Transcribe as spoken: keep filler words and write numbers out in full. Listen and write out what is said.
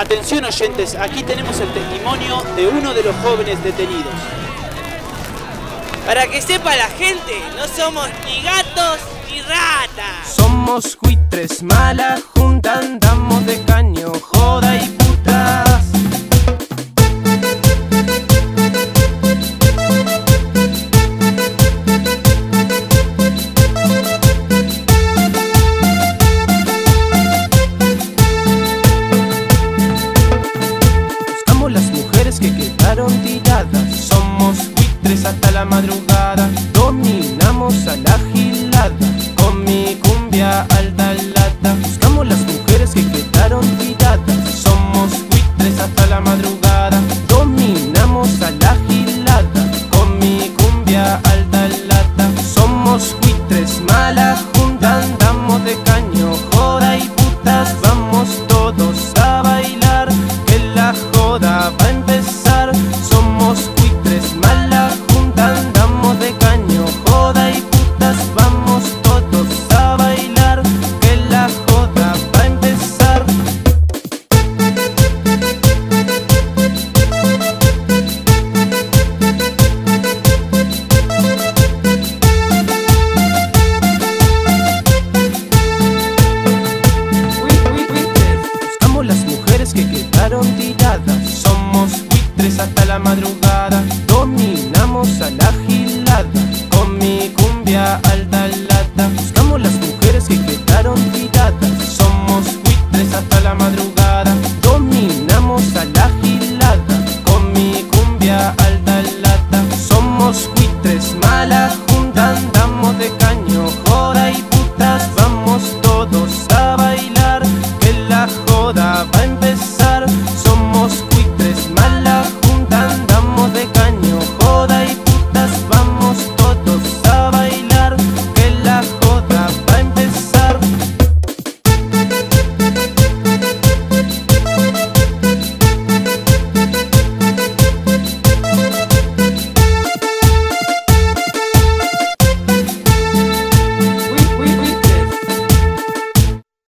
Atención oyentes, aquí tenemos el testimonio de uno de los jóvenes detenidos. Para que sepa la gente, no somos ni gatos ni ratas. Somos buitres, mala junta, andamos de caño, joda y putas. Buscamos las mujeres que quedaron tiradas. Somos buitres hasta la madrugada. Dominamos a la gilada con mi cumbia alta lata. Buscamos las mujeres que quedaron tiradas. Somos buitres hasta la madrugada. Dominamos a la gilada con mi cumbia alta lata. Somos buitres, mala junta, andamos de caño, joda y putas. Vamos todos a bailar, que la joda va a empezar. Somos buitres, mala junta, andamos de caño, joda y putas. Vamos todos a bailar, que la joda va a empezar. Buscamos las mujeres que quedaron tiradas. Somos buitres hasta la madrugada. Dominamos a la gilada con mi cumbia alta lata. Buscamos las mujeres que quedaron tiradas. Somos buitres hasta la madrugada.